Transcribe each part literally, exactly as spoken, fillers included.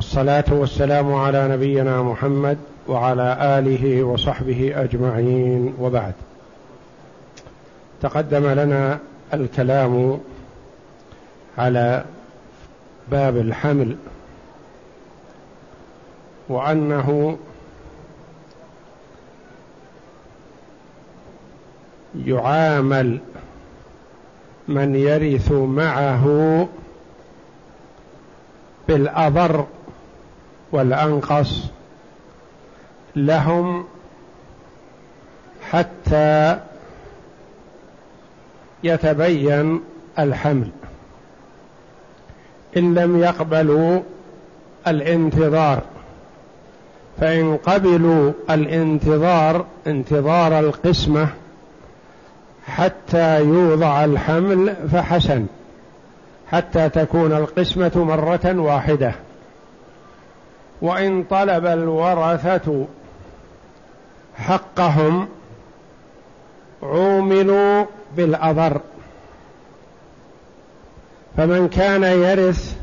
والصلاة والسلام على نبينا محمد وعلى آله وصحبه أجمعين، وبعد. تقدم لنا الكلام على باب الحمل، وأنه يعامل من يرث معه بالأضر والأنقص لهم حتى يتبين الحمل، إن لم يقبلوا الانتظار. فإن قبلوا الانتظار انتظار القسمة حتى يوضع الحمل فحسن، حتى تكون القسمة مرة واحدة. وإن طلب الورثة حقهم عوملوا بالأضر، فمن كان يرث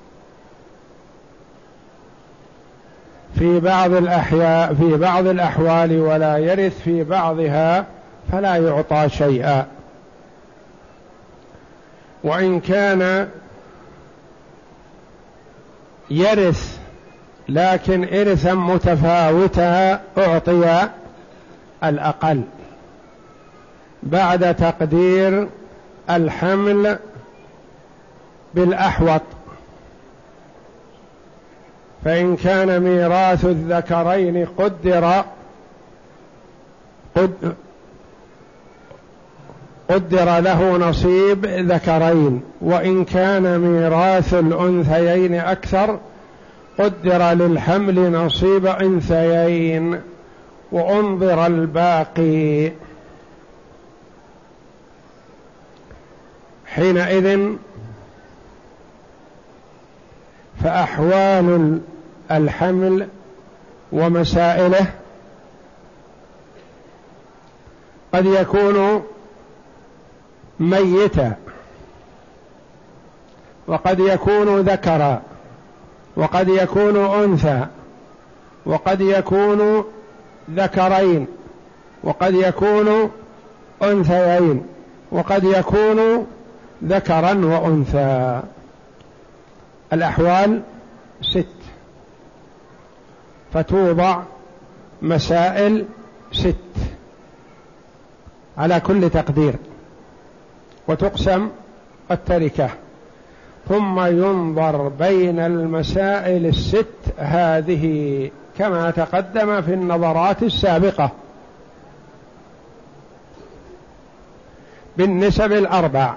في بعض الأحياء في بعض الأحوال ولا يرث في بعضها فلا يعطى شيئا. وإن كان يرث لكن إرثا متفاوتا أعطي الأقل بعد تقدير الحمل بالأحوط. فإن كان ميراث الذكرين قدر قد قدر له نصيب ذكرين، وإن كان ميراث الأنثيين أكثر قدر للحمل نصيب أنثيين وأنظر الباقي. حينئذ فأحوال الحمل ومسائله قد يكون ميتا، وقد يكون ذكرا، وقد يكون أنثى، وقد يكون ذكرين، وقد يكون أنثيين، وقد يكون ذكرا وأنثى. الأحوال ست، فتوضع مسائل ست على كل تقدير، وتقسم التركة، ثم ينظر بين المسائل الست هذه كما تقدم في النظرات السابقة بالنسب الأربع: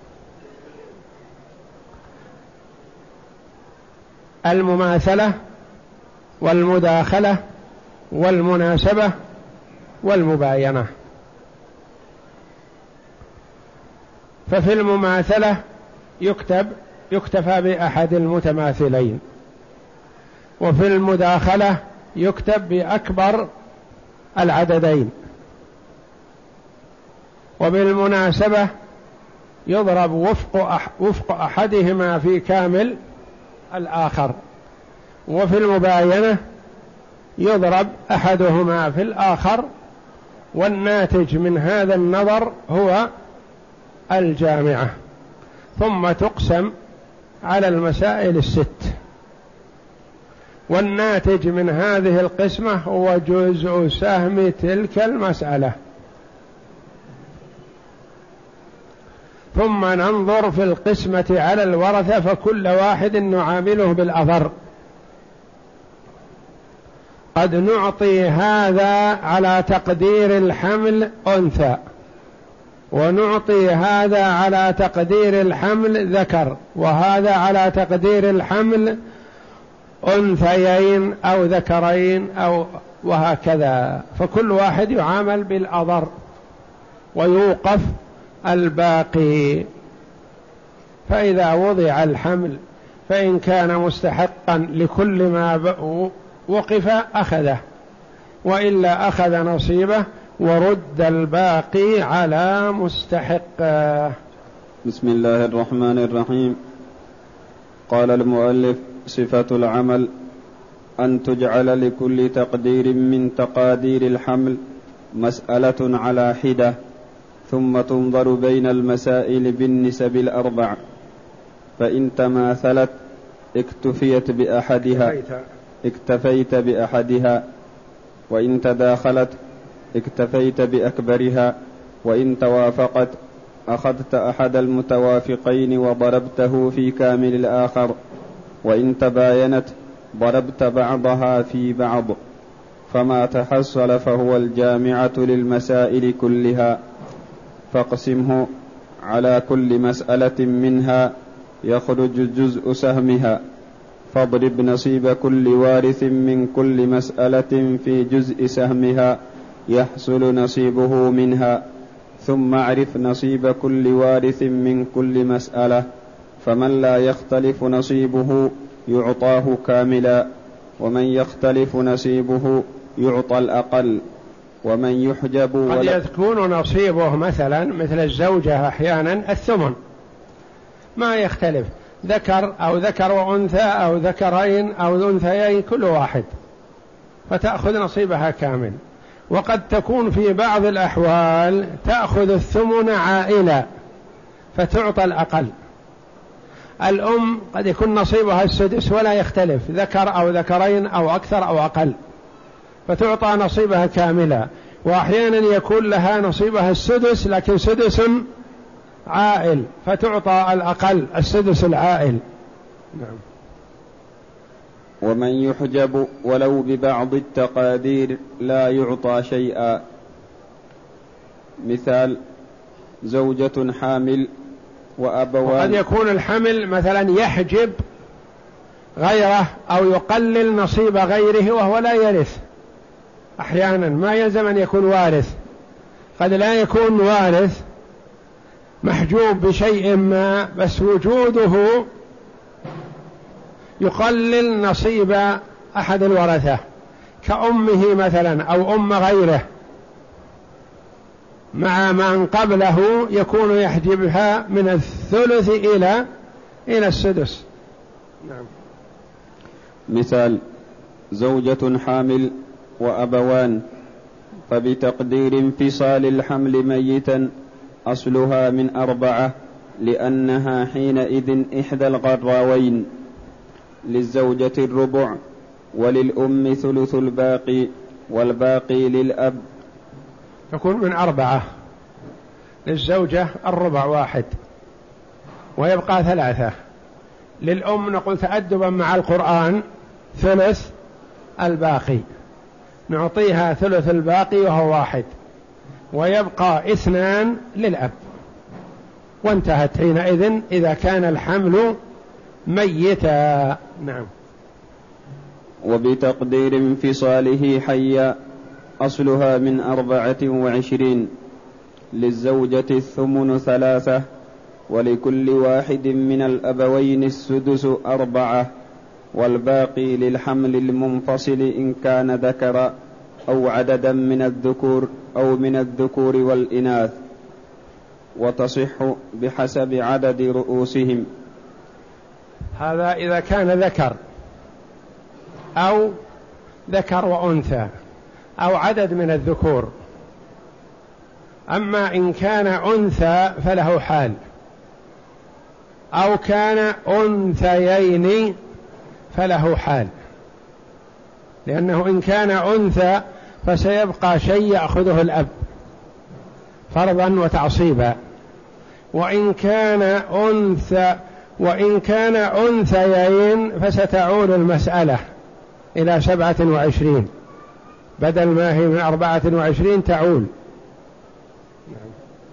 المماثلة والمداخلة والمناسبة والمباينة. ففي المماثلة يكتب يكتفى بأحد المتماثلين، وفي المداخلة يكتب بأكبر العددين، وبالمناسبة يضرب وفق وفق أحدهما في كامل الآخر، وفي المباينة يضرب أحدهما في الآخر، والناتج من هذا النظر هو الجامعة. ثم تقسم على المسائل الست، والناتج من هذه القسمة هو جزء سهم تلك المسألة. ثم ننظر في القسمة على الورثة، فكل واحد نعامله بالأضر. قد نعطي هذا على تقدير الحمل أنثى، ونعطي هذا على تقدير الحمل ذكر، وهذا على تقدير الحمل أنثيين أو ذكرين أو وهكذا. فكل واحد يعامل بالأضر ويوقف الباقي. فإذا وضع الحمل فإن كان مستحقا لكل ما وقف أخذه، وإلا أخذ نصيبه ورد الباقي على مستحقه. بسم الله الرحمن الرحيم. قال المؤلف صفة العمل أن تجعل لكل تقدير من تقادير الحمل مسألة على حدة، ثم تنظر بين المسائل بالنسب الأربع، فإن تماثلت اكتفيت بأحدها اكتفيت بأحدها وإن تداخلت اكتفيت بأكبرها، وإن توافقت أخذت أحد المتوافقين وضربته في كامل الآخر، وإن تباينت ضربت بعضها في بعض، فما تحصل فهو الجامعة للمسائل كلها، فاقسمه على كل مسألة منها يخرج جزء سهمها، فاضرب نصيب كل وارث من كل مسألة في جزء سهمها يحصل نصيبه منها، ثم اعرف نصيب كل وارث من كل مسألة، فمن لا يختلف نصيبه يعطاه كاملا، ومن يختلف نصيبه يعطى الأقل، ومن يحجب قد يكون نصيبه مثلا مثل الزوجة أحيانا الثمن ما يختلف، ذكر أو ذكر وأنثى أو ذكرين أو أنثيين كل واحد، فتأخذ نصيبها كامل. وقد تكون في بعض الأحوال تأخذ الثمن عائلة فتعطى الأقل. الأم قد يكون نصيبها السدس ولا يختلف، ذكر أو ذكرين أو أكثر أو أقل، فتعطى نصيبها كاملا. وأحيانا يكون لها نصيبها السدس لكن سدس عائل فتعطى الأقل السدس العائل. نعم. ومن يحجب ولو ببعض التقادير لا يعطى شيئا. مثال: زوجة حامل وأبوان. وقد يكون الحمل مثلا يحجب غيره أو يقلل نصيب غيره وهو لا يرث، أحيانا ما يلزم أن يكون وارث، قد لا يكون وارث محجوب بشيء ما، بس وجوده يقلل نصيب أحد الورثة كأمه مثلا أو أم غيره، مع من قبله يكون يحجبها من الثلث إلى إلى السدس. نعم. مثال: زوجة حامل وأبوان، فبتقدير انفصال الحمل ميتا أصلها من أربعة، لأنها حينئذ إحدى الغراوين، للزوجة الربع وللأم ثلث الباقي والباقي للأب. تكون من أربعة، للزوجة الربع واحد ويبقى ثلاثة، للأم نقول تأدبا مع القرآن ثلث الباقي، نعطيها ثلث الباقي وهو واحد، ويبقى اثنان للأب، وانتهت حينئذ إذا كان الحمل ميتا. نعم. وبتقدير انفصاله حيا أصلها من أربعة وعشرين، للزوجة الثمن ثلاثة، ولكل واحد من الأبوين السدس أربعة، والباقي للحمل المنفصل إن كان ذكر أو عددا من الذكور أو من الذكور والإناث، وتصح بحسب عدد رؤوسهم. هذا إذا كان ذكر أو ذكر وأنثى أو عدد من الذكور. أما إن كان أنثى فله حال، أو كان أنثيين فله حال، لأنه إن كان أنثى فسيبقى شيء يأخذه الأب فرضا وتعصيبا، وإن كان أنثى وإن كان أنثيين فستعود المسألة إلى سبعة وعشرين بدل ما هي من أربعة وعشرين تعول. نعم.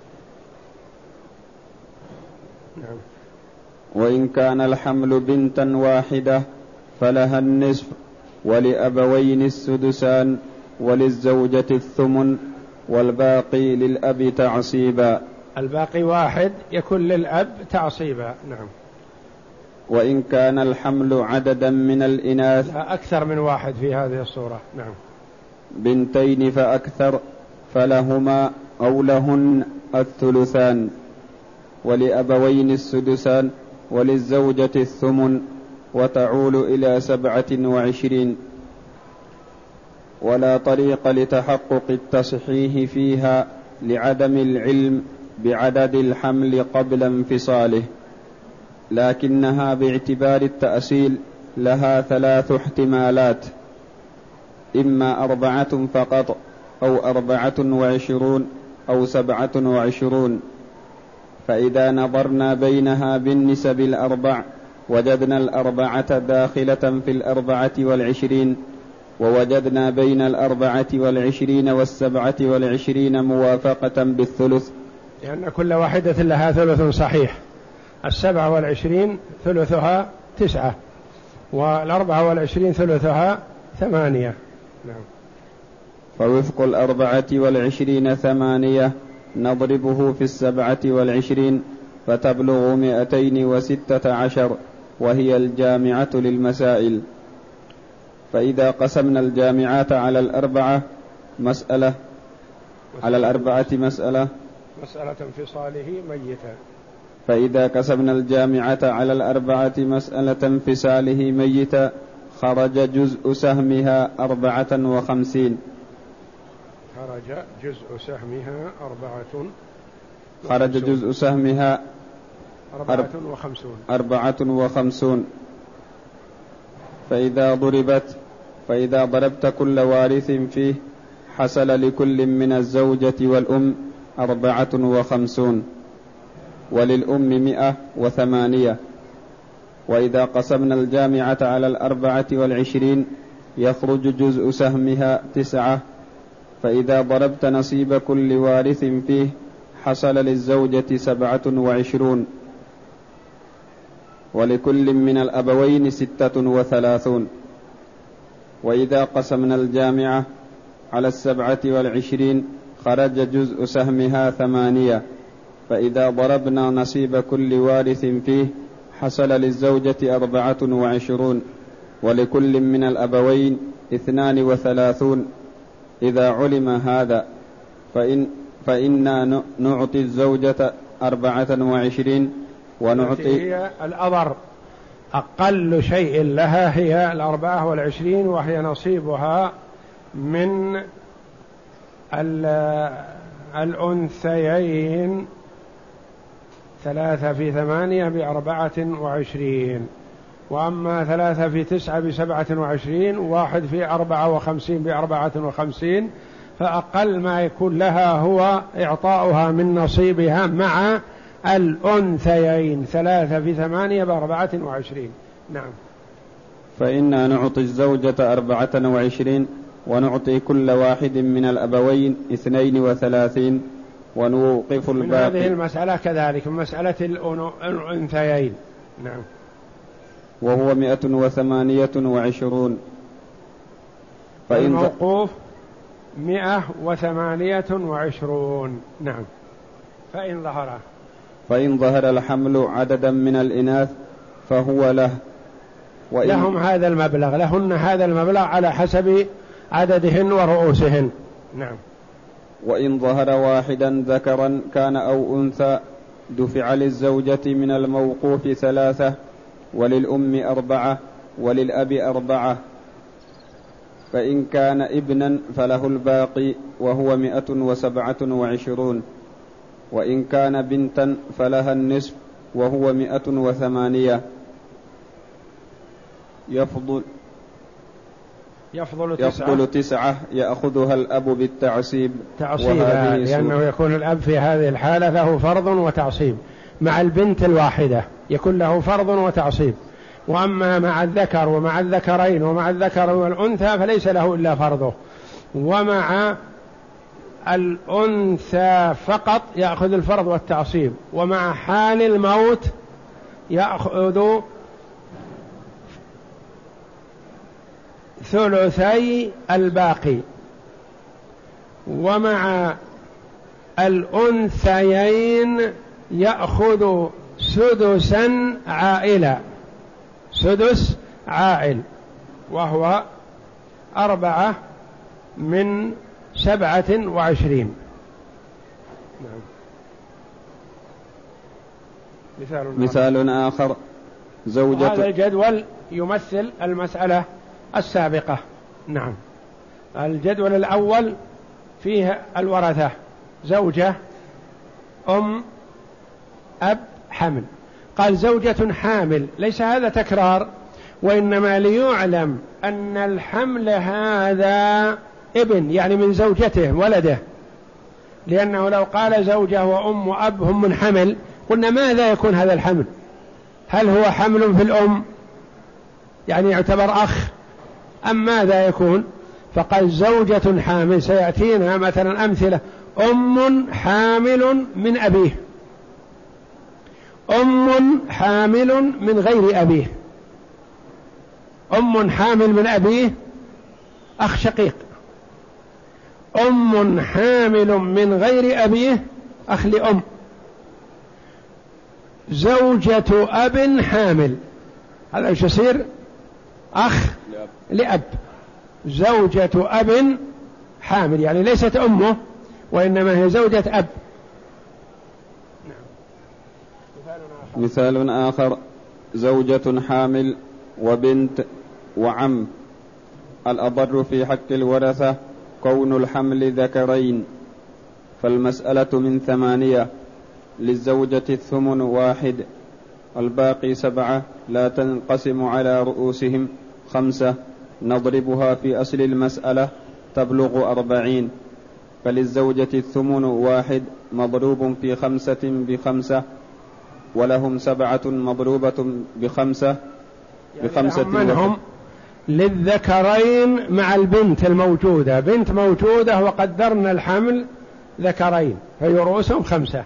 نعم. وإن كان الحمل بنتا واحدة فلها النصف، ولأبوين السدسان، وللزوجة الثمن، والباقي للأب تعصيبا. الباقي واحد يكون للأب تعصيبا. نعم. وإن كان الحمل عددا من الإناث، أكثر من واحد في هذه الصورة. نعم. بنتين فأكثر فلهما أو لهن الثلثان، ولأبوين السدسان، وللزوجة الثمن، وتعول إلى سبعة وعشرين، ولا طريق لتحقق التصحيح فيها لعدم العلم بعدد الحمل قبل انفصاله، لكنها باعتبار التأصيل لها ثلاث احتمالات: إما أربعة فقط، أو أربعة وعشرون، أو سبعة وعشرون. فإذا نظرنا بينها بالنسب الأربع وجدنا الأربعة داخلة في الأربعة والعشرين، ووجدنا بين الأربعة والعشرين والسبعة والعشرين موافقة بالثلث، لأن يعني كل واحدة لها ثلث صحيح. السبعة والعشرين ثلثها تسعة، والأربعة والعشرين ثلثها ثمانية. نعم. فوفق الأربعة والعشرين ثمانية نضربه في السبعة والعشرين فتبلغ مئتين وستة عشر، وهي الجامعة للمسائل. فإذا قسمنا الجامعات على الأربعة مسألة على الأربعة مسألة مسألة انفصاله ميتا. فإذا قسمنا الجامعة على الأربعة مسألة انفصاله ميتا خرج جزء سهمها أربعة وخمسين. خرج جزء سهمها أربعة خرج جزء سهمها أربعة وخمسون أربعة وخمسون. فإذا ضربت فإذا ضربت كل وارث فيه حصل لكل من الزوجة والأم أربعة وخمسون، وللأم مئة وثمانية. وإذا قسمنا الجامعة على الأربعة والعشرين يخرج جزء سهمها تسعة. فإذا ضربت نصيب كل وارث فيه حصل للزوجة سبعة وعشرون، ولكل من الأبوين ستة وثلاثون. وإذا قسمنا الجامعة على السبعة والعشرين خرج جزء سهمها ثمانية. فإذا ضربنا نصيب كل وارث فيه حصل للزوجة أربعة وعشرون، ولكل من الأبوين اثنان وثلاثون. إذا علم هذا فإن فإنا نعطي الزوجة أربعة وعشرين ونعطي هي الأضر، أقل شيء لها هي الأربعة والعشرين، وهي نصيبها من الأنثيين ثلاثة في ثمانية بأربعة وعشرين، وأما ثلاثة في تسعة بسبعة وعشرين، واحد في أربعة وخمسين بأربعة وخمسين، فأقل ما يكون لها هو إعطاؤها من نصيبها مع الأنثيين ثلاثة في ثمانية بأربعة وعشرين. نعم. فإنا نعطي الزوجة أربعة وعشرين ونعطي كل واحد من الأبوين اثنين وثلاثين ونوقف الباقي. من هذه المسألة كذلك مسألة الأنثيين. نعم. وهو مئة وثمانية وعشرون. فإن الموقوف مئة وثمانية وعشرون. نعم. فإن ظهر فإن ظهر الحمل عددا من الإناث فهو له، وإن لهم هذا المبلغ، لهن هذا المبلغ على حسب عددهن ورؤوسهن. نعم. وإن ظهر واحدا ذكرا كان أو أنثى دفع للزوجة من الموقوف ثلاثة، وللأم أربعة، وللأب أربعة. فإن كان ابنا فله الباقي وهو مئة وسبعة وعشرون، وإن كان بنتا فلها النصف وهو مئة وثمانية. يفضل يفضل تسعة, يفضل تسعة يأخذها الأب بالتعصيب تعصيبا، لأنه يكون الأب في هذه الحالة له فرض وتعصيب، مع البنت الواحدة يكون له فرض وتعصيب. وأما مع الذكر ومع الذكرين ومع الذكر والأنثى فليس له إلا فرضه، ومع الأنثى فقط يأخذ الفرض والتعصيب، ومع حال الموت يأخذ ثلثي الباقي، ومع الأنثيين يأخذ سدسا عائلا، سدس عائل، وهو أربعة من سبعة وعشرين. مثال, مثال آخر: زوجة. هذا الجدول يمثل المسألة السابقة. نعم. الجدول الأول فيه الورثة: زوجة، أم، أب، حمل. قال زوجة حامل، ليس هذا تكرار، وإنما ليعلم أن الحمل هذا ابن، يعني من زوجته ولده، لأنه لو قال زوجة وأم وأب هم من حمل قلنا ماذا يكون هذا الحمل؟ هل هو حمل في الأم يعني يعتبر أخ أم ماذا يكون؟ فقال زوجة حامل. سيأتينا مثلا أمثلة: أم حامل من أبيه، أم حامل من غير أبيه. أم حامل من أبيه أخ شقيق، أم حامل من غير أبيه أخ لأم. زوجة أب حامل، هذا ايش يصير؟ أخ لأب. زوجة أب حامل يعني ليست أمه وإنما هي زوجة أب. مثال آخر: زوجة حامل وبنت وعم. الأضر في حق الورثة كون الحمل ذكرين، فالمسألة من ثمانية، للزوجة الثمن واحد، الباقي سبعة، لا تنقسم على رؤوسهم خمسة، نضربها في أصل المسألة تبلغ أربعين، فللزوجة الثمن واحد مضروب في خمسة بخمسة، ولهم سبعة مضروبة بخمسة بخمسة. من هم؟ للذكرين مع البنت الموجودة، بنت موجودة وقدرنا الحمل ذكرين فيرؤوسهم خمسة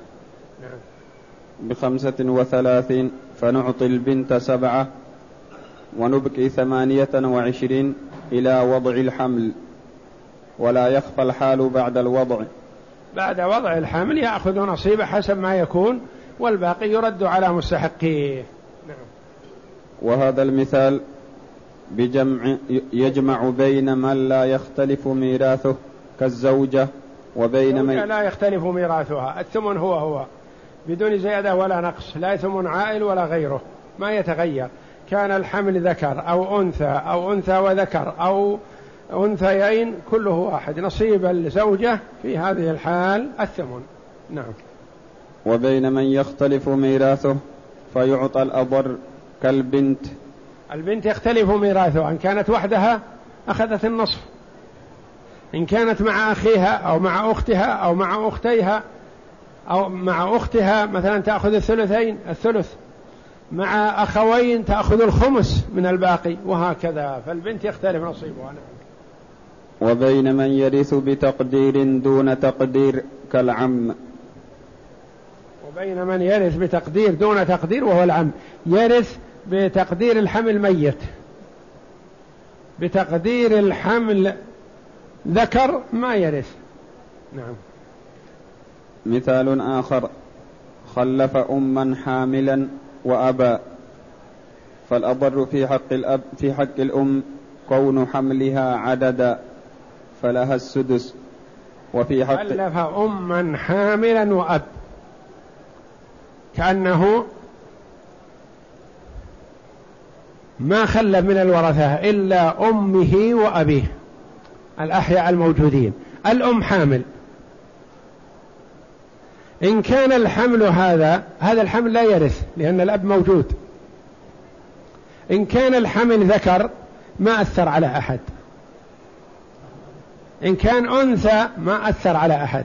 بخمسة وثلاثين، فنعطي البنت سبعة ونبكي ثمانية وعشرين إلى وضع الحمل، ولا يخفى الحال بعد الوضع. بعد وضع الحمل يأخذ نصيبه حسب ما يكون، والباقي يرد على مستحقيه. نعم. وهذا المثال بجمع يجمع بين من لا يختلف ميراثه كالزوجة وبين من لا يختلف ميراثها. الثمن هو هو بدون زيادة ولا نقص، لا ثمن عائل ولا غيره، ما يتغير. كان الحمل ذكر أو أنثى أو أنثى وذكر أو أنثيين كله واحد، نصيب الزوجة في هذه الحال الثمن. نعم. وبين من يختلف ميراثه فيعطى الأضر كالبنت. البنت يختلف ميراثها، إن كانت وحدها أخذت النصف، إن كانت مع أخيها أو مع أختها أو مع أختيها أو مع أختها مثلا تأخذ الثلثين الثلث، مع أخوين تأخذ الخمس من الباقي، وهكذا. فالبنت يختلف نصيبها. وبين من يرث بتقدير دون تقدير كالعم. وبين من يرث بتقدير دون تقدير وهو العم. يرث بتقدير الحمل ميت، بتقدير الحمل ذكر ما يرث. نعم. مثال آخر: خلف أما حاملا وأبا، فالأضر في حق الأب في حق الأم كون حملها عددا فلها السدس، وفي حق خلف أما حاملا وأب كأنه ما خلف من الورثة إلا أمه وأبيه الأحياء الموجودين. الأم حامل، إن كان الحمل هذا هذا الحمل لا يرث لأن الأب موجود. إن كان الحمل ذكر ما أثر على أحد، إن كان أنثى ما أثر على أحد.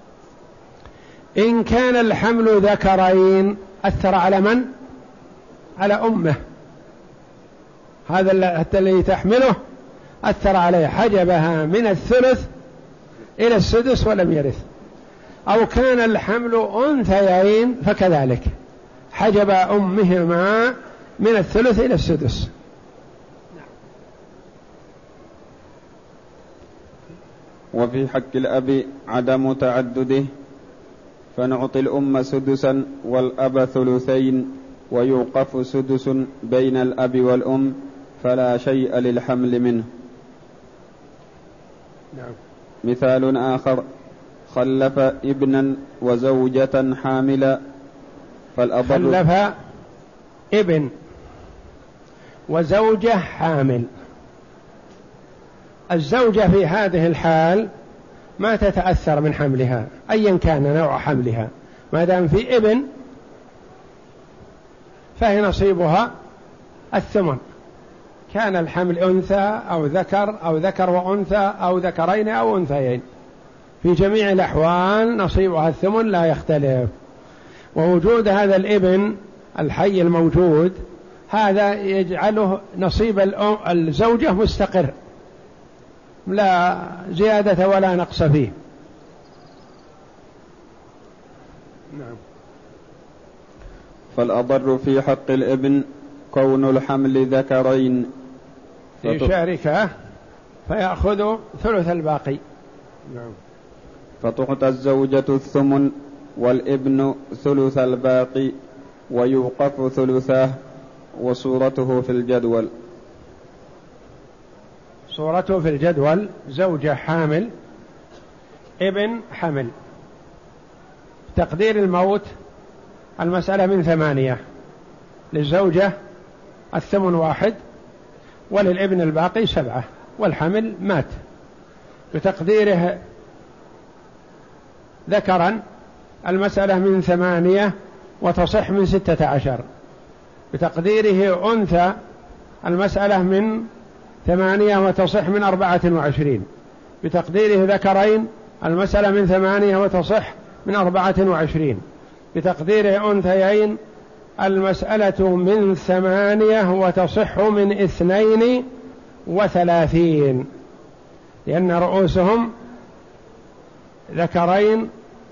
إن كان الحمل ذكرين أثر على من؟ على أمه، هذا الذي تحمله أثر عليه، حجبها من الثلث إلى السدس ولم يرث. أو كان الحمل أنثيين فكذلك حجب أمهما من الثلث إلى السدس. وفي حق الأب عدم تعدده، فنعطي الأم سدسا والأب ثلثين، ويوقف سدس بين الأب والأم فلا شيء للحمل منه. نعم. مثال آخر: خلف ابنا وزوجة حاملا، فالأضر خلف ابن وزوجة حامل. الزوجة في هذه الحال ما تتأثر من حملها أيا كان نوع حملها، ما دام في ابن فهي نصيبها الثمن، كان الحمل أنثى أو ذكر أو ذكر وأنثى أو ذكرين أو أنثيين، في جميع الأحوال نصيبها الثمن لا يختلف. ووجود هذا الابن الحي الموجود هذا يجعله نصيب الزوجة مستقر، لا زيادة ولا نقص فيه. نعم. فالأضر في حق الابن كون الحمل ذكرين في شركة فيأخذ ثلث الباقي. نعم. فتعطى الزوجة الثمن والابن ثلث الباقي ويوقف ثلثاه. وصورته في الجدول، صورته في الجدول زوجة حامل ابن حمل. تقدير الموت المسألة من ثمانية، للزوجة الثمن واحد وللابن الباقي سبعة والحمل مات. بتقديره ذكرا المسألة من ثمانية وتصح من ستة عشر. بتقديره أنثى المسألة من ثمانية وتصح من أربعة وعشرين. بتقديره ذكرين المسألة من ثمانية وتصح من أربعة وعشرين. بتقديره أنثيين المسألة من ثمانية وتصح من اثنين وثلاثين، لأن رؤوسهم ذكرين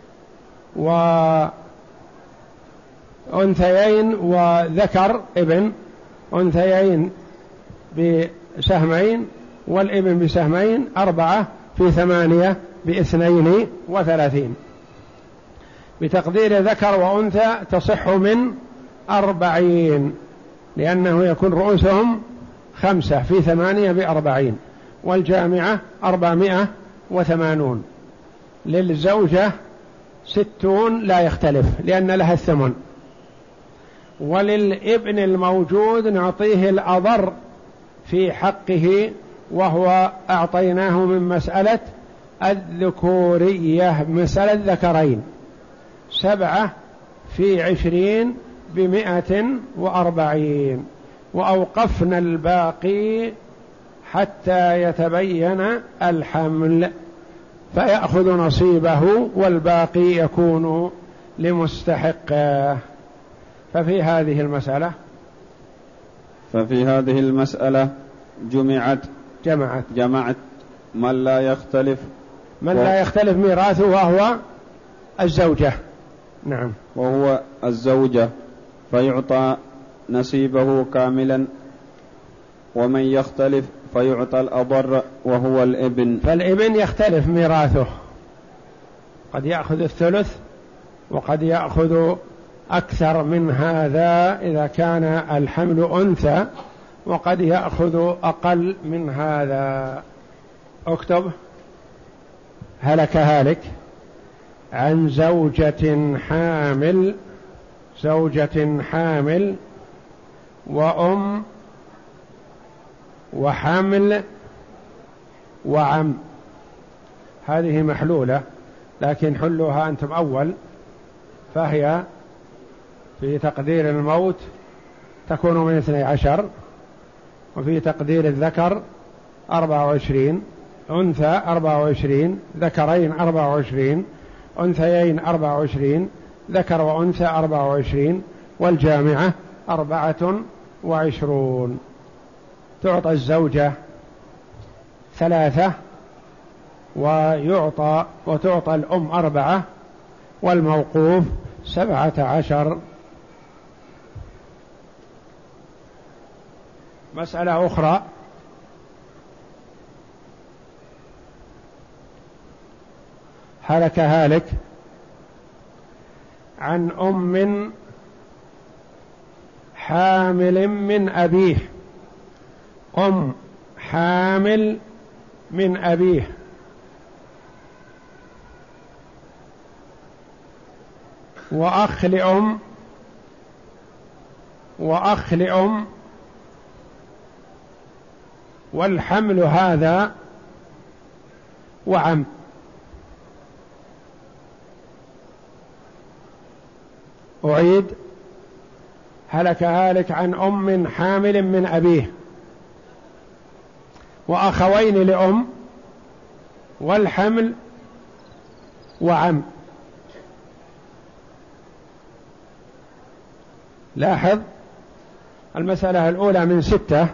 وأنثيين وذكر ابن، أنثيين بسهمين والابن بسهمين، أربعة في ثمانية باثنين وثلاثين. بتقدير ذكر وأنثى تصح من أربعين، لأنه يكون رؤوسهم خمسة في ثمانية بأربعين، والجامعة أربعمائة وثمانون. للزوجة ستون لا يختلف لأن لها الثمن. وللابن الموجود نعطيه الأضر في حقه، وهو أعطيناه من مسألة الذكورية، مسألة ذكرين، سبعة في عشرين بمائة وأربعين، وأوقفنا الباقي حتى يتبين الحمل فيأخذ نصيبه والباقي يكون لمستحقه. ففي هذه المسألة ففي هذه المسألة جمعت جمعت جمعت من لا يختلف من لا يختلف ميراثه وهو الزوجة. نعم. وهو الزوجة فيعطى نصيبه كاملا، ومن يختلف فيعطى الأضر وهو الابن. فالابن يختلف ميراثه، قد يأخذ الثلث وقد يأخذ أكثر من هذا إذا كان الحمل أنثى، وقد يأخذ أقل من هذا. اكتب: هلك هالك عن زوجة حامل زوجة حامل وأم وحمل وعم. هذه محلولة لكن حلوها أنتم أول، فهي في تقدير الموت تكون من اثني عشر، وفي تقدير الذكر أربعة وعشرين، أنثى أربعة وعشرين، ذكرين أربعة وعشرين، أنثيين أربعة وعشرين، ذكر وأنثى أربعة وعشرين، والجامعة أربعة وعشرون. تعطى الزوجة ثلاثة ويعطى وتعطى الأم أربعة والموقوف سبعة عشر. مسألة أخرى: هلك هالك عن أم حامل من أبيه، أم حامل من أبيه، وأخ لأم وأخ لأم والحمل هذا وعم. أعيد: هلك هالك عن أم حامل من أبيه وأخوين لأم والحمل وعم. لاحظ المسألة الأولى من ستة،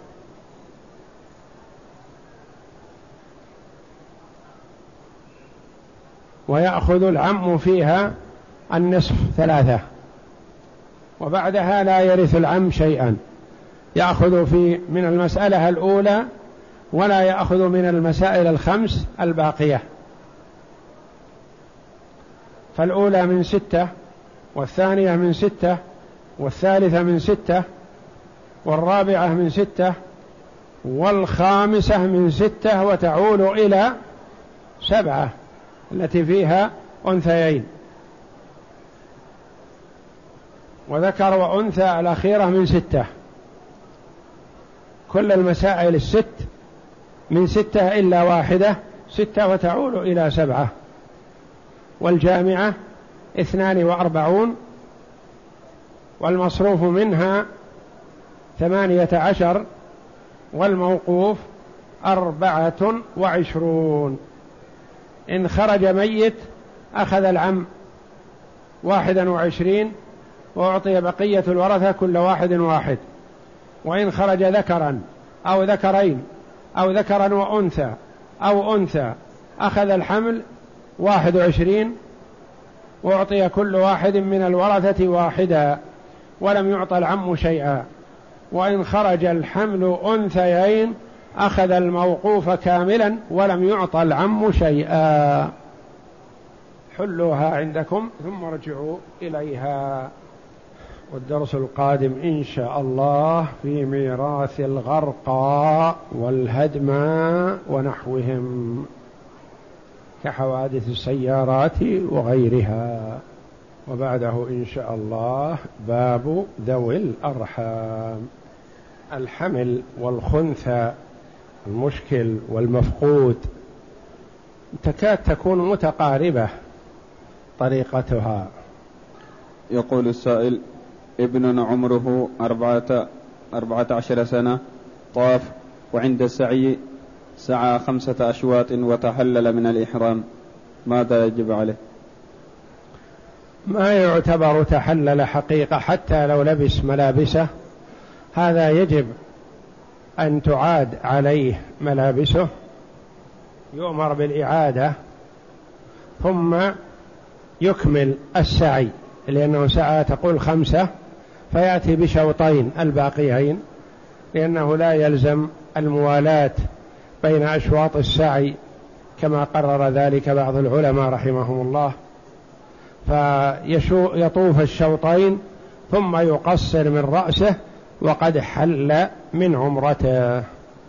ويأخذ العم فيها النصف ثلاثة، وبعدها لا يرث العم شيئا، يأخذ في من المسألة الأولى ولا يأخذ من المسائل الخمس الباقية. فالأولى من ستة، والثانية من ستة، والثالثة من ستة، والرابعة من ستة، والخامسة من ستة، وتعول إلى سبعة التي فيها أنثيين، وذكر وأنثى الأخيرة من ستة. كل المسائل الست من ستة إلا واحدة ستة وتعول إلى سبعة، والجامعة اثنان وأربعون، والمصروف منها ثمانية عشر، والموقوف أربعة وعشرون. إن خرج ميت أخذ العم واحدا وعشرين، وأعطي بقية الورثة كل واحد واحد. وإن خرج ذكرا أو ذكرين أو ذكرا وأنثى أو أنثى أخذ الحمل واحد وعشرين، وأعطي كل واحد من الورثة واحدا، ولم يعطى العم شيئا. وإن خرج الحمل أنثيين أخذ الموقوف كاملا ولم يعطى العم شيئا. حلوها عندكم ثم ارجعوا إليها. والدرس القادم إن شاء الله في ميراث الغرقى والهدمى ونحوهم كحوادث السيارات وغيرها. وبعده إن شاء الله باب ذوي الأرحام. الحمل والخنثى، المشكل والمفقود، تكاد تكون متقاربة طريقتها. يقول السائل: ابن عمره أربعة, أربعة عشر سنة، طاف، وعند السعي سعى خمسة أشواط وتحلل من الإحرام، ماذا يجب عليه؟ ما يعتبر تحلل حقيقة حتى لو لبس ملابسه، هذا يجب أن تعاد عليه ملابسه، يؤمر بالإعادة، ثم يكمل السعي، لأنه سعى تقول خمسة، فيأتي بشوطين الباقيين، لأنه لا يلزم الموالاة بين أشواط السعي كما قرر ذلك بعض العلماء رحمهم الله، فيطوف الشوطين ثم يقصر من رأسه وقد حل من عمرته.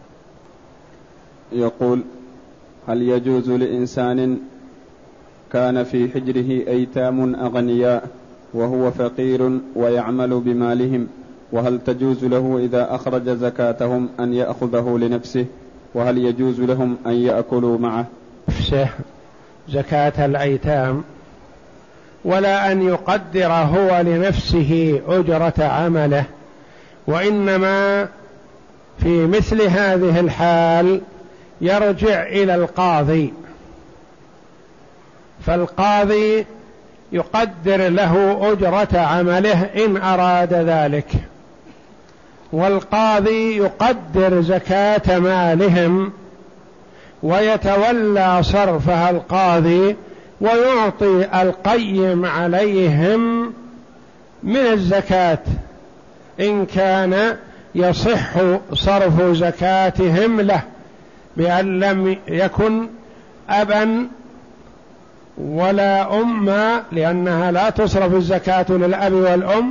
يقول: هل يجوز لإنسان كان في حجره أيتام أغنياء وهو فقير ويعمل بمالهم، وهل تجوز له إذا أخرج زكاتهم أن يأخذه لنفسه، وهل يجوز لهم أن يأكلوا معه نفسه زكاة الأيتام، ولا أن يقدر هو لنفسه أجرة عمله، وإنما في مثل هذه الحال يرجع إلى القاضي، فالقاضي يقدر له أجرة عمله إن أراد ذلك، والقاضي يقدر زكاة مالهم ويتولى صرفها القاضي، ويعطي القيم عليهم من الزكاة إن كان يصح صرف زكاتهم له، بأن لم يكن أبا ولا أما، لأنها لا تصرف الزكاة للأب والأم،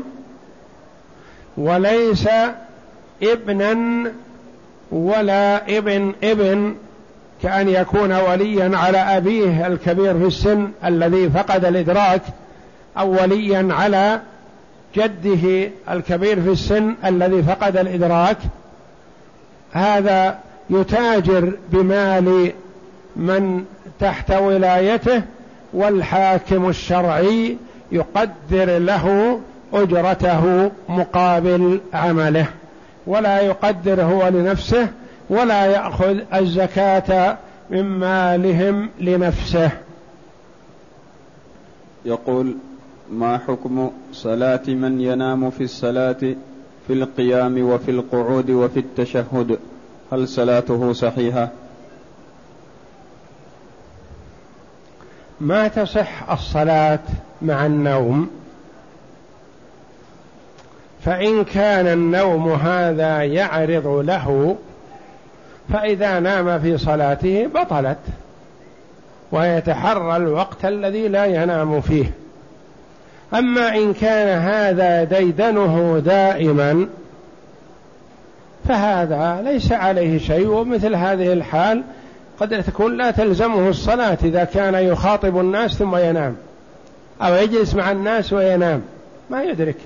وليس ابنا ولا ابن ابن، كأن يكون وليا على أبيه الكبير في السن الذي فقد الإدراك، أو وليا على جده الكبير في السن الذي فقد الإدراك. هذا يتاجر بمال من تحت ولايته، والحاكم الشرعي يقدر له أجرته مقابل عمله، ولا يقدر هو لنفسه، ولا يأخذ الزكاة من مالهم لنفسه. يقول: ما حكم صلاة من ينام في الصلاة في القيام وفي القعود وفي التشهد؟ هل صلاته صحيحة؟ ما تصح الصلاة مع النوم، فإن كان النوم هذا يعرض له فإذا نام في صلاته بطلت، ويتحرى الوقت الذي لا ينام فيه. أما إن كان هذا ديدنه دائما فهذا ليس عليه شيء، ومثل هذه الحال قد تكون لا تلزمه الصلاة إذا كان يخاطب الناس ثم ينام، أو يجلس مع الناس وينام ما يدرك.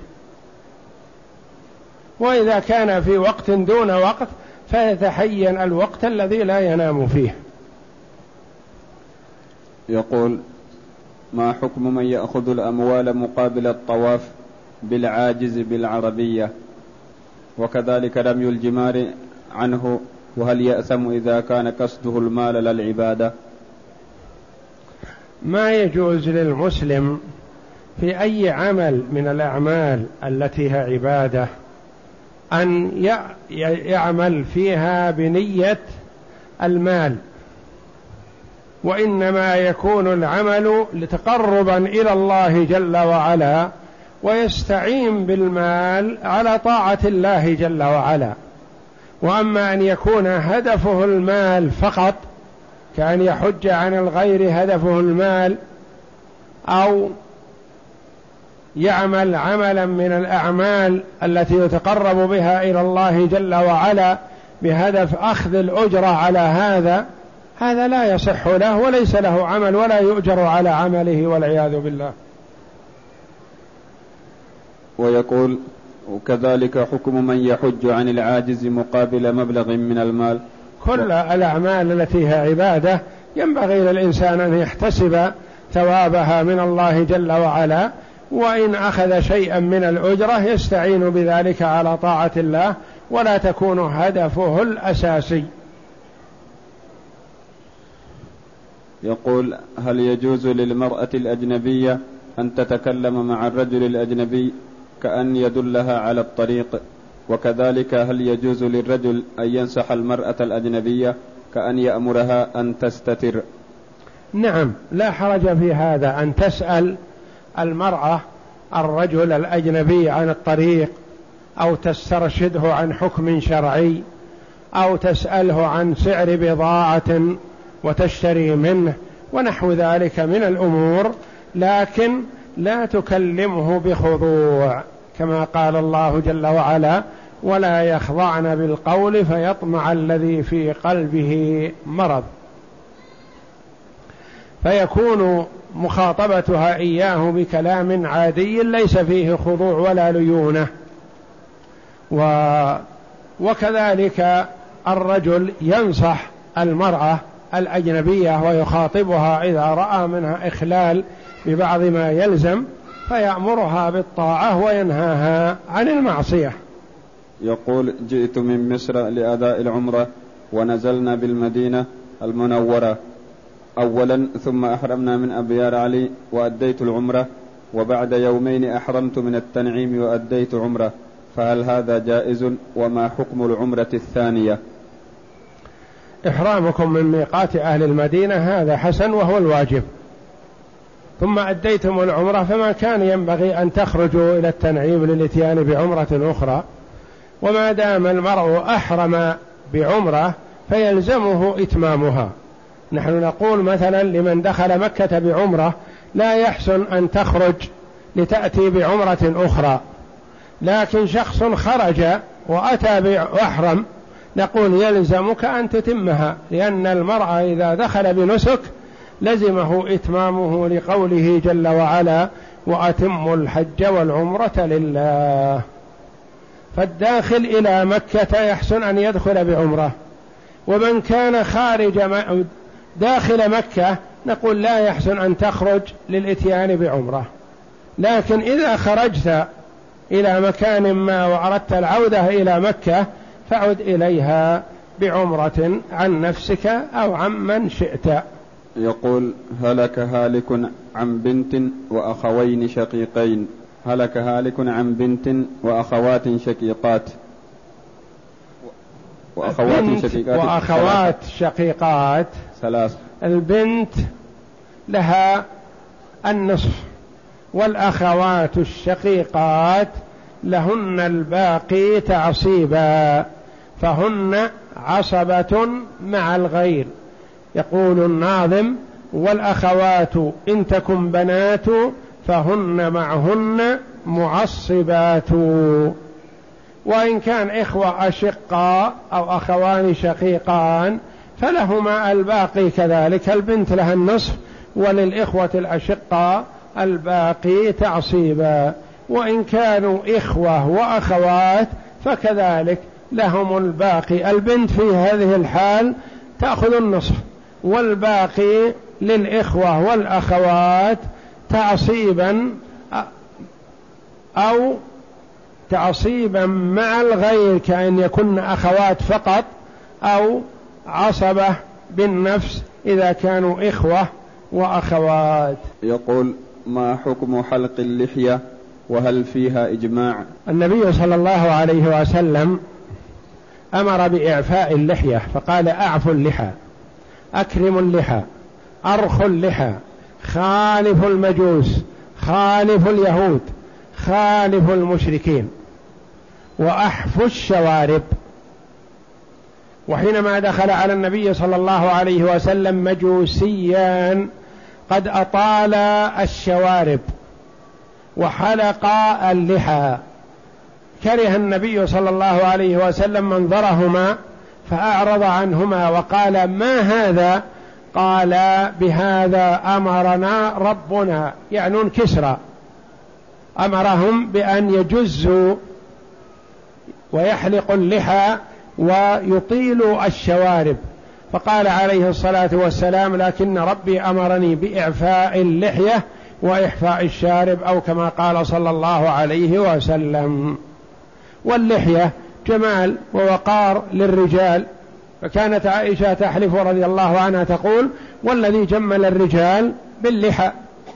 وإذا كان في وقت دون وقت فيتحين الوقت الذي لا ينام فيه. يقول: ما حكم من يأخذ الأموال مقابل الطواف بالعاجز بالعربية، وكذلك رمي الجمار عنه، وهل يأثم إذا كان قصده المال للعبادة؟ ما يجوز للمسلم في أي عمل من الأعمال التي هي عبادة أن يعمل فيها بنية المال، وإنما يكون العمل لتقربا إلى الله جل وعلا، ويستعين بالمال على طاعة الله جل وعلا. وأما أن يكون هدفه المال فقط، كأن يحج عن الغير هدفه المال، أو يعمل عملا من الأعمال التي يتقرب بها إلى الله جل وعلا بهدف أخذ الأجرة على هذا، هذا لا يصح له وليس له عمل ولا يؤجر على عمله والعياذ بالله. ويقول: وكذلك حكم من يحج عن العاجز مقابل مبلغ من المال. كل الأعمال التي هي عبادة ينبغي للإنسان أن يحتسب ثوابها من الله جل وعلا، وإن أخذ شيئا من الأجرة يستعين بذلك على طاعة الله، ولا تكون هدفه الأساسي. يقول: هل يجوز للمرأة الأجنبية أن تتكلم مع الرجل الأجنبي كأن يدلها على الطريق؟ وكذلك هل يجوز للرجل أن ينصح المرأة الأجنبية كأن يأمرها أن تستتر؟ نعم، لا حرج في هذا، أن تسأل المرأة الرجل الأجنبي عن الطريق، أو تسترشده عن حكم شرعي، أو تسأله عن سعر بضاعة وتشتري منه ونحو ذلك من الأمور، لكن لا تكلمه بخضوع، كما قال الله جل وعلا: ولا يخضعن بالقول فيطمع الذي في قلبه مرض. فيكون مخاطبتها إياه بكلام عادي ليس فيه خضوع ولا ليونة. و... وكذلك الرجل ينصح المرأة الأجنبية ويخاطبها إذا رأى منها إخلال ببعض ما يلزم، فيأمرها بالطاعة وينهاها عن المعصية. يقول: جئت من مصر لأداء العمرة ونزلنا بالمدينة المنورة أولا، ثم أحرمنا من أبيار علي وأديت العمرة، وبعد يومين أحرمت من التنعيم وأديت عمرة، فهل هذا جائز؟ وما حكم العمرة الثانية؟ إحرامكم من ميقات أهل المدينة هذا حسن وهو الواجب، ثم أديتم العمرة، فما كان ينبغي أن تخرجوا إلى التنعيم للإتيان بعمرة أخرى. وما دام المرء أحرم بعمرة فيلزمه إتمامها. نحن نقول مثلا لمن دخل مكة بعمرة لا يحسن أن تخرج لتأتي بعمرة أخرى، لكن شخص خرج وأتى بأحرم نقول يلزمك أن تتمها، لأن المرء إذا دخل بنسك لزمه إتمامه لقوله جل وعلا: وأتموا الحج والعمرة لله. فالداخل إلى مكة يحسن أن يدخل بعمرة، ومن كان خارج داخل مكة نقول لا يحسن أن تخرج للإتيان بعمرة، لكن إذا خرجت إلى مكان ما وأردت العودة إلى مكة فعد إليها بعمرة عن نفسك أو عن من شئت. يقول: هلك هالك عن بنت وأخوين شقيقين. هلك هالك عن بنت وأخوات شقيقات وأخوات شقيقات وأخوات شقيقات ثلاث. البنت لها النصف، والأخوات الشقيقات لهن الباقي تعصيبا، فهن عصبة مع الغير. يقول الناظم: والأخوات إن تكن بنات فهن معهن معصبات. وإن كان إخوة أشقاء أو أخوان شقيقان فلهما الباقي كذلك، البنت لها النصف وللإخوة الأشقاء الباقي تعصيبا. وإن كانوا إخوة وأخوات فكذلك لهم الباقي، البنت في هذه الحال تأخذ النصف والباقي للإخوة والأخوات تعصيبا أو تعصيبا مع الغير، كأن يكون أخوات فقط، أو عصبة بالنفس إذا كانوا إخوة وأخوات. يقول: ما حكم حلق اللحية وهل فيها إجماع؟ النبي صلى الله عليه وسلم أمر بإعفاء اللحية فقال: أعفوا اللحى، أكرموا اللحى، أرخوا اللحى، خالفوا المجوس، خالفوا اليهود، خالفوا المشركين، وأحفوا الشوارب. وحينما دخل على النبي صلى الله عليه وسلم مجوسيان قد أطال الشوارب وحلق اللحى، كره النبي صلى الله عليه وسلم منظرهما فأعرض عنهما وقال: ما هذا؟ قال: بهذا أمرنا ربنا، يعنون كسرى، أمرهم بأن يجزوا ويحلقوا اللحى ويطيلوا الشوارب. فقال عليه الصلاة والسلام: لكن ربي أمرني بإعفاء اللحية وإحفاء الشارب، أو كما قال صلى الله عليه وسلم. واللحية جمال ووقار للرجال، فكانت عائشة تحلف رضي الله عنها تقول: والذي جمل الرجال باللحى.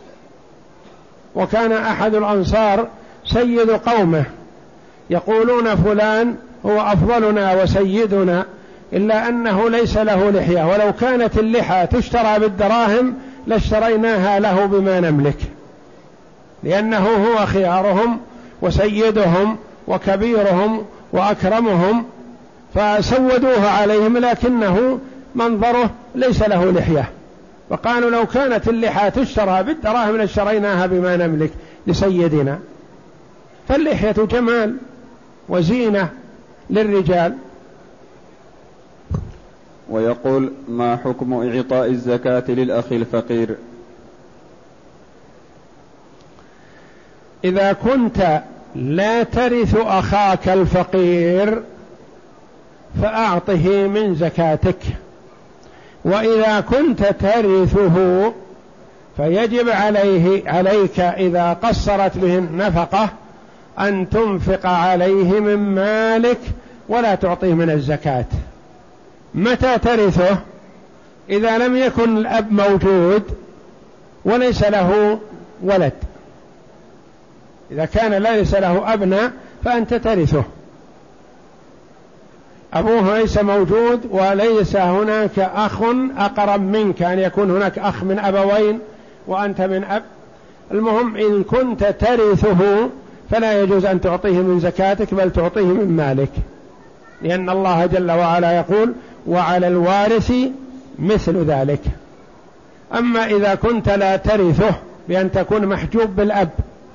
وكان أحد الأنصار سيد قومه يقولون: فلان هو أفضلنا وسيدنا، إلا أنه ليس له لحية، ولو كانت اللحى تشترى بالدراهم لاشتريناها له بما نملك، لأنه هو خيارهم وسيدهم وكبيرهم وأكرمهم، فسودوه عليهم، لكنه منظره ليس له لحية. وقالوا: لو كانت اللحى تشترى بالدراهم لاشتريناها بما نملك لسيدنا. فاللحية جمال وزينة للرجال. ويقول: ما حكم إعطاء الزكاة للأخ الفقير؟ إذا كنت لا ترث أخاك الفقير فأعطه من زكاتك، وإذا كنت ترثه فيجب عليه عليك إذا قصرت به النفقة أن تنفق عليه من مالك ولا تعطيه من الزكاة. متى ترثه؟ إذا لم يكن الأب موجود وليس له ولد. إذا كان ليس له أبناء فأنت ترثه، أبوه ليس موجود وليس هناك أخ أقرب منك، أن يكون هناك أخ من أبوين وأنت من أب. المهم إن كنت ترثه فلا يجوز أن تعطيه من زكاتك، بل تعطيه من مالك، لأن الله جل وعلا يقول: وعلى الوارث مثل ذلك. أما إذا كنت لا ترثه بأن تكون محجوب بالأب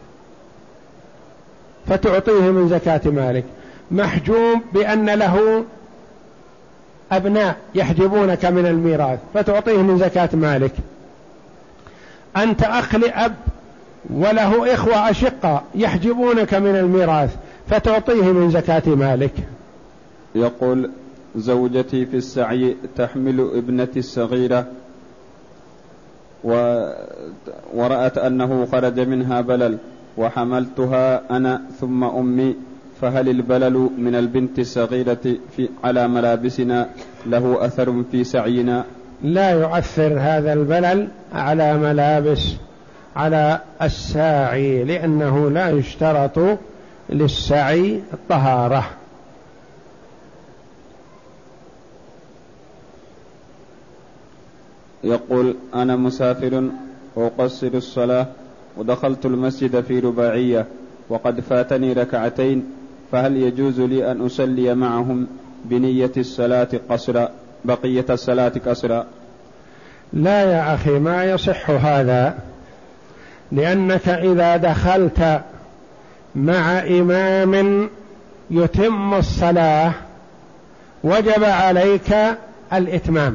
فتعطيه من زكاة مالك، محجوب بأن له أبناء يحجبونك من الميراث فتعطيه من زكاة مالك، أنت أخ لأب وله إخوة أشقاء يحجبونك من الميراث فتعطيه من زكاة مالك. يقول: زوجتي في السعي تحمل ابنتي الصغيرة و... ورأت أنه خرج منها بلل، وحملتها أنا ثم أمي، فهل البلل من البنت الصغيرة في على ملابسنا له أثر في سعينا؟ لا يؤثر هذا البلل على ملابس على الساعي، لأنه لا يشترط للسعي الطهارة. يقول: أنا مسافر وأقصر الصلاة، ودخلت المسجد في رباعية وقد فاتني ركعتين، فهل يجوز لي أن أصلي معهم بنية الصلاة قصرا بقية الصلاة قصرا؟ لا يا أخي، ما يصح هذا، لأنك إذا دخلت مع إمام يتم الصلاة وجب عليك الإتمام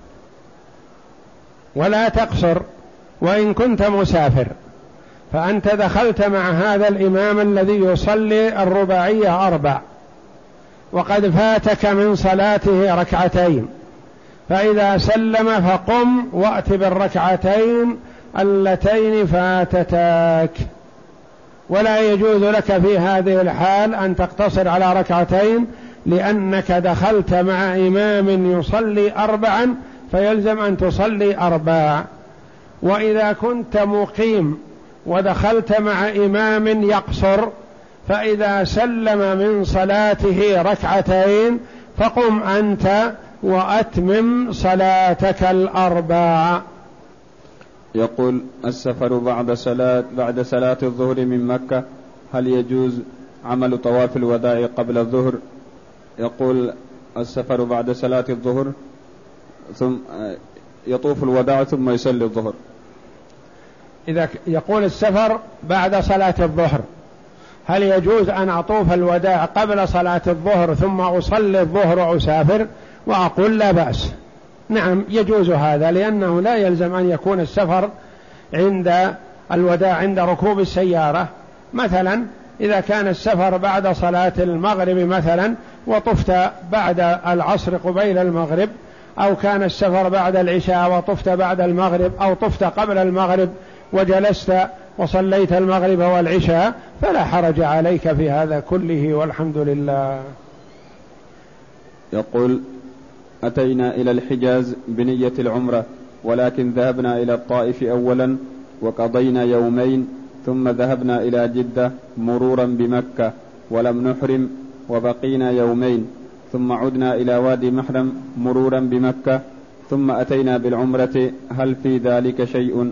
ولا تقصر وإن كنت مسافر، فأنت دخلت مع هذا الإمام الذي يصلي الرباعية أربع وقد فاتك من صلاته ركعتين، فإذا سلم فقم وأت بالركعتين اللتين فاتتاك، ولا يجوز لك في هذه الحال أن تقتصر على ركعتين، لأنك دخلت مع إمام يصلي أربعا فيلزم أن تصلي أربع. وإذا كنت مقيم ودخلت مع إمام يقصر، فإذا سلم من صلاته ركعتين فقم أنت وأتمم صلاتك الأربع. يقول: السفر بعد صلاة بعد صلاة الظهر من مكة، هل يجوز عمل طواف الوداع قبل الظهر؟ يقول: السفر بعد صلاة الظهر ثم يطوف الوداع ثم يصلي الظهر. إذا يقول السفر بعد صلاة الظهر، هل يجوز أن أطوف الوداع قبل صلاة الظهر ثم أصلي الظهر وأسافر؟ وأقول لا بأس، نعم يجوز هذا، لأنه لا يلزم أن يكون السفر عند الوداع عند ركوب السيارة. مثلا إذا كان السفر بعد صلاة المغرب مثلا وطفت بعد العصر قبيل المغرب، أو كان السفر بعد العشاء وطفت بعد المغرب، أو طفت قبل المغرب وجلست وصليت المغرب والعشاء، فلا حرج عليك في هذا كله، والحمد لله. يقول: أتينا إلى الحجاز بنية العمرة، ولكن ذهبنا إلى الطائف أولا وقضينا يومين، ثم ذهبنا إلى جدة مرورا بمكة ولم نحرم وبقينا يومين، ثم عدنا إلى وادي محرم مرورا بمكة، ثم أتينا بالعمرة، هل في ذلك شيء؟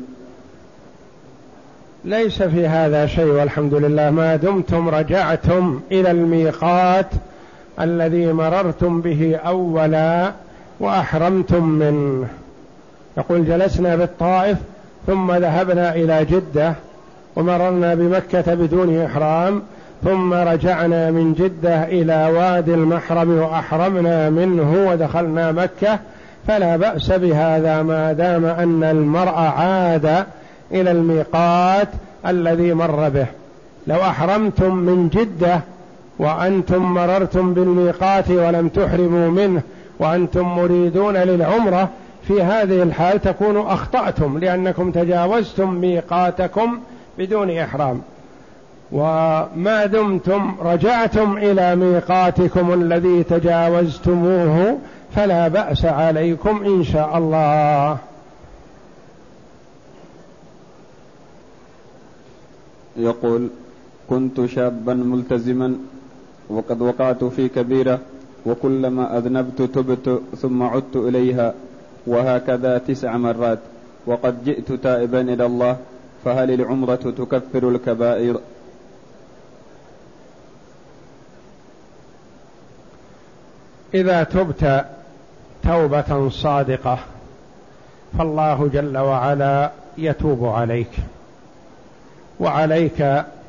ليس في هذا شيء والحمد لله، ما دمتم رجعتم إلى الميقات الذي مررتم به أولا وأحرمتم منه. يقول: جلسنا بالطائف ثم ذهبنا إلى جدة ومررنا بمكة بدون إحرام، ثم رجعنا من جدة إلى وادي المحرم وأحرمنا منه ودخلنا مكة، فلا بأس بهذا ما دام أن المرء عاد إلى الميقات الذي مر به. لو أحرمتم من جدة وأنتم مررتم بالميقات ولم تحرموا منه وأنتم مريدون للعمرة، في هذه الحال تكونوا أخطأتم، لأنكم تجاوزتم ميقاتكم بدون إحرام. وما دمتم رجعتم إلى ميقاتكم الذي تجاوزتموه فلا بأس عليكم إن شاء الله. يقول: كنت شابا ملتزما وقد وقعت في كبيرة، وكلما أذنبت تبت ثم عدت إليها، وهكذا تسع مرات، وقد جئت تائبا إلى الله، فهل العمرة تكفر الكبائر؟ إذا تبت توبة صادقة فالله جل وعلا يتوب عليك، وعليك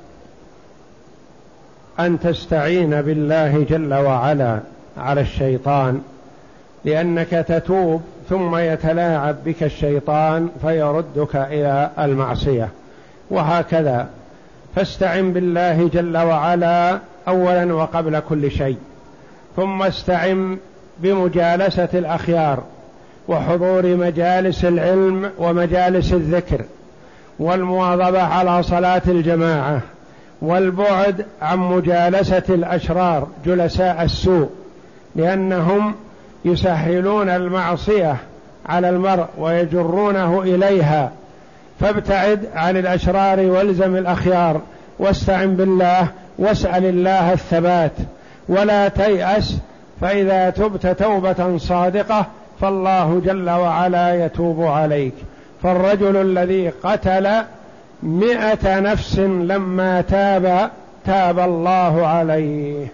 أن تستعين بالله جل وعلا على الشيطان، لأنك تتوب ثم يتلاعب بك الشيطان فيردك إلى المعصية، وهكذا. فاستعن بالله جل وعلا أولا وقبل كل شيء، ثم استعن بمجالسة الأخيار وحضور مجالس العلم ومجالس الذكر والمواظبة على صلاة الجماعة والبعد عن مجالسة الأشرار جلساء السوء، لأنهم يسهلون المعصية على المرء ويجرونه إليها. فابتعد عن الأشرار والزم الأخيار واستعن بالله واسأل الله الثبات ولا تيأس، فإذا تبت توبة صادقة فالله جل وعلا يتوب عليك. فالرجل الذي قتل مئة نفس لما تاب تاب الله عليه.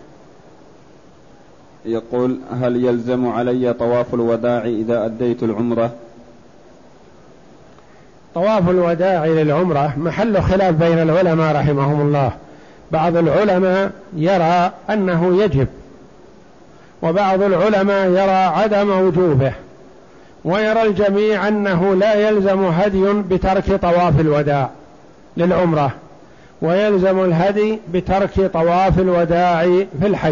يقول: هل يلزم علي طواف الوداع إذا أديت العمرة؟ طواف الوداع للعمرة محل خلاف بين العلماء رحمهم الله. بعض العلماء يرى أنه يجب، وبعض العلماء يرى عدم وجوبه، ويرى الجميع أنه لا يلزم هدي بترك طواف الوداع للعمرة، ويلزم الهدي بترك طواف الوداع في الحج.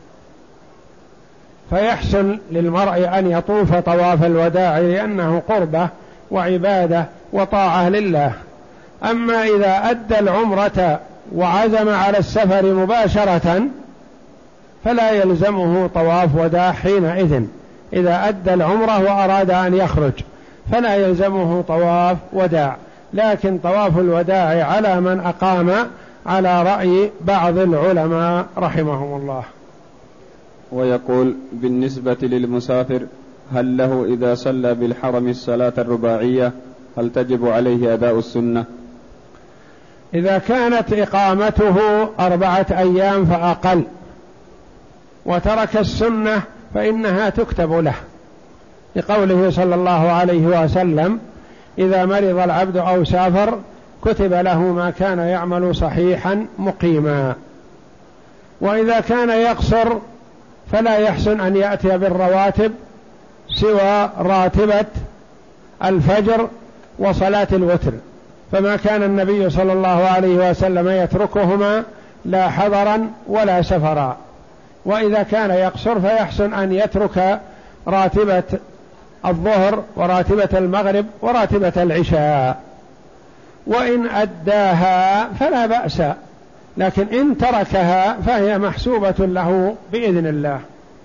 فيحسن للمرء أن يطوف طواف الوداع لأنه قربة وعبادة وطاعة لله. أما إذا أدى العمرة وعزم على السفر مباشرة فلا يلزمه طواف وداع حينئذ. إذا أدى العمرة وأراد أن يخرج فلا يلزمه طواف وداع، لكن طواف الوداع على من أقام على رأي بعض العلماء رحمهم الله. ويقول: بالنسبة للمسافر هل له إذا صلى بالحرم الصلاة الرباعية هل تجب عليه أداء السنة؟ إذا كانت إقامته أربعة أيام فأقل وترك السنة فإنها تكتب له، لقوله صلى الله عليه وسلم: إذا مرض العبد أو سافر كتب له ما كان يعمل صحيحا مقيما. وإذا كان يقصر فلا يحسن أن يأتي بالرواتب سوى راتبة الفجر وصلاة الوتر، فما كان النبي صلى الله عليه وسلم يتركهما لا حضرا ولا سفرا. وإذا كان يقصر فيحسن أن يترك راتبة الظهر وراتبة المغرب وراتبة العشاء، وإن أداها فلا بأس، لكن إن تركها فهي محسوبة له بإذن الله.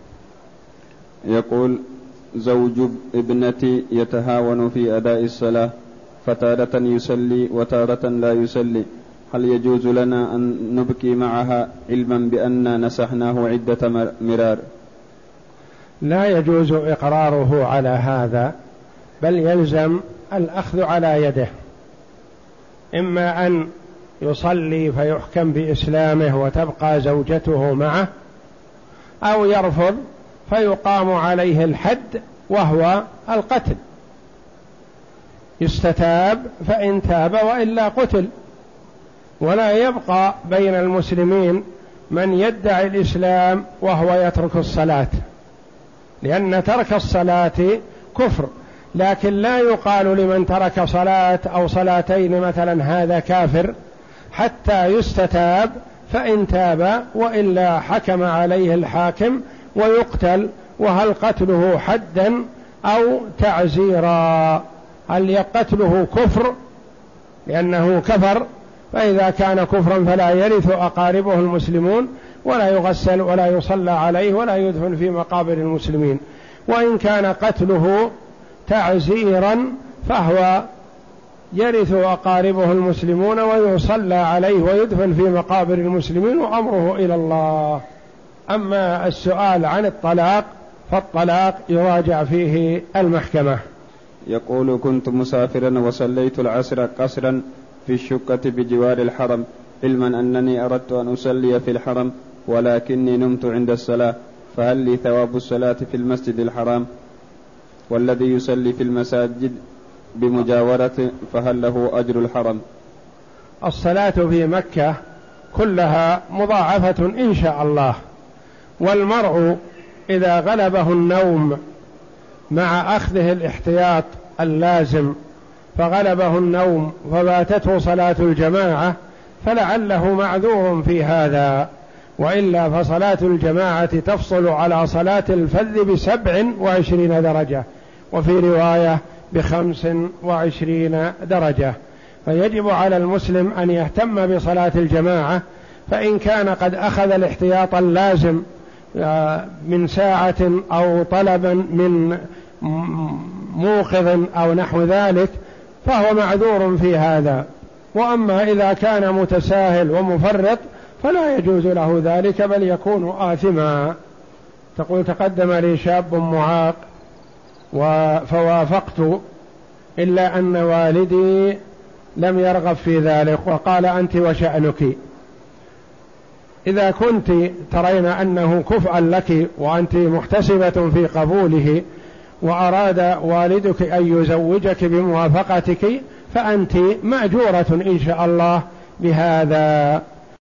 يقول: زوج ابنتي يتهاون في أداء الصلاة، فتارة يصلي وتارة لا يصلي، هل يجوز لنا أن نبكي معها علما بأننا نصحناه عدة مرار؟ لا يجوز إقراره على هذا، بل يلزم الأخذ على يده، إما أن يصلي فيحكم بإسلامه وتبقى زوجته معه، أو يرفض فيقام عليه الحد وهو القتل، يستتاب فإن تاب وإلا قتل. ولا يبقى بين المسلمين من يدعي الإسلام وهو يترك الصلاة، لأن ترك الصلاة كفر، لكن لا يقال لمن ترك صلاة أو صلاتين مثلا هذا كافر حتى يستتاب، فإن تاب وإلا حكم عليه الحاكم ويقتل. وهل قتله حدا أو تعزيرا؟ هل يقتله كفر لأنه كفر؟ فإذا كان كفرا فلا يرث أقاربه المسلمون ولا يغسل ولا يصلى عليه ولا يدفن في مقابر المسلمين. وإن كان قتله تعزيرا فهو يرث أقاربه المسلمون ويصلى عليه ويدفن في مقابر المسلمين وأمره إلى الله. أما السؤال عن الطلاق فالطلاق يراجع فيه المحكمة. يقول: كنت مسافرا وصليت العصر قصرا في الشقة بجوار الحرم، علما أنني أردت أن أصلي في الحرم ولكني نمت عند الصلاة، فهل لي ثواب الصلاة في المسجد الحرام؟ والذي يصلي في المساجد بمجاورة فهل له أجر الحرم؟ الصلاة في مكة كلها مضاعفة إن شاء الله، والمرء إذا غلبه النوم مع أخذه الاحتياط اللازم فغلبه النوم ففاتته صلاة الجماعة فلعله معذور في هذا، وإلا فصلاة الجماعة تفصل على صلاة الفذ بسبع وعشرين درجة، وفي رواية بخمس وعشرين درجة. فيجب على المسلم أن يهتم بصلاة الجماعة، فإن كان قد أخذ الاحتياط اللازم من ساعة أو طلبا من موقظ أو نحو ذلك فهو معذور في هذا. وأما إذا كان متساهل ومفرط فلا يجوز له ذلك، بل يكون آثما. تقول تقدم لي شاب معاق فوافقت، إلا أن والدي لم يرغب في ذلك وقال أنت وشأنك. إذا كنت ترين أنه كفءا لك وأنت محتسبة في قبوله وأراد والدك أن يزوجك بموافقتك فأنت مأجورة إن شاء الله بهذا.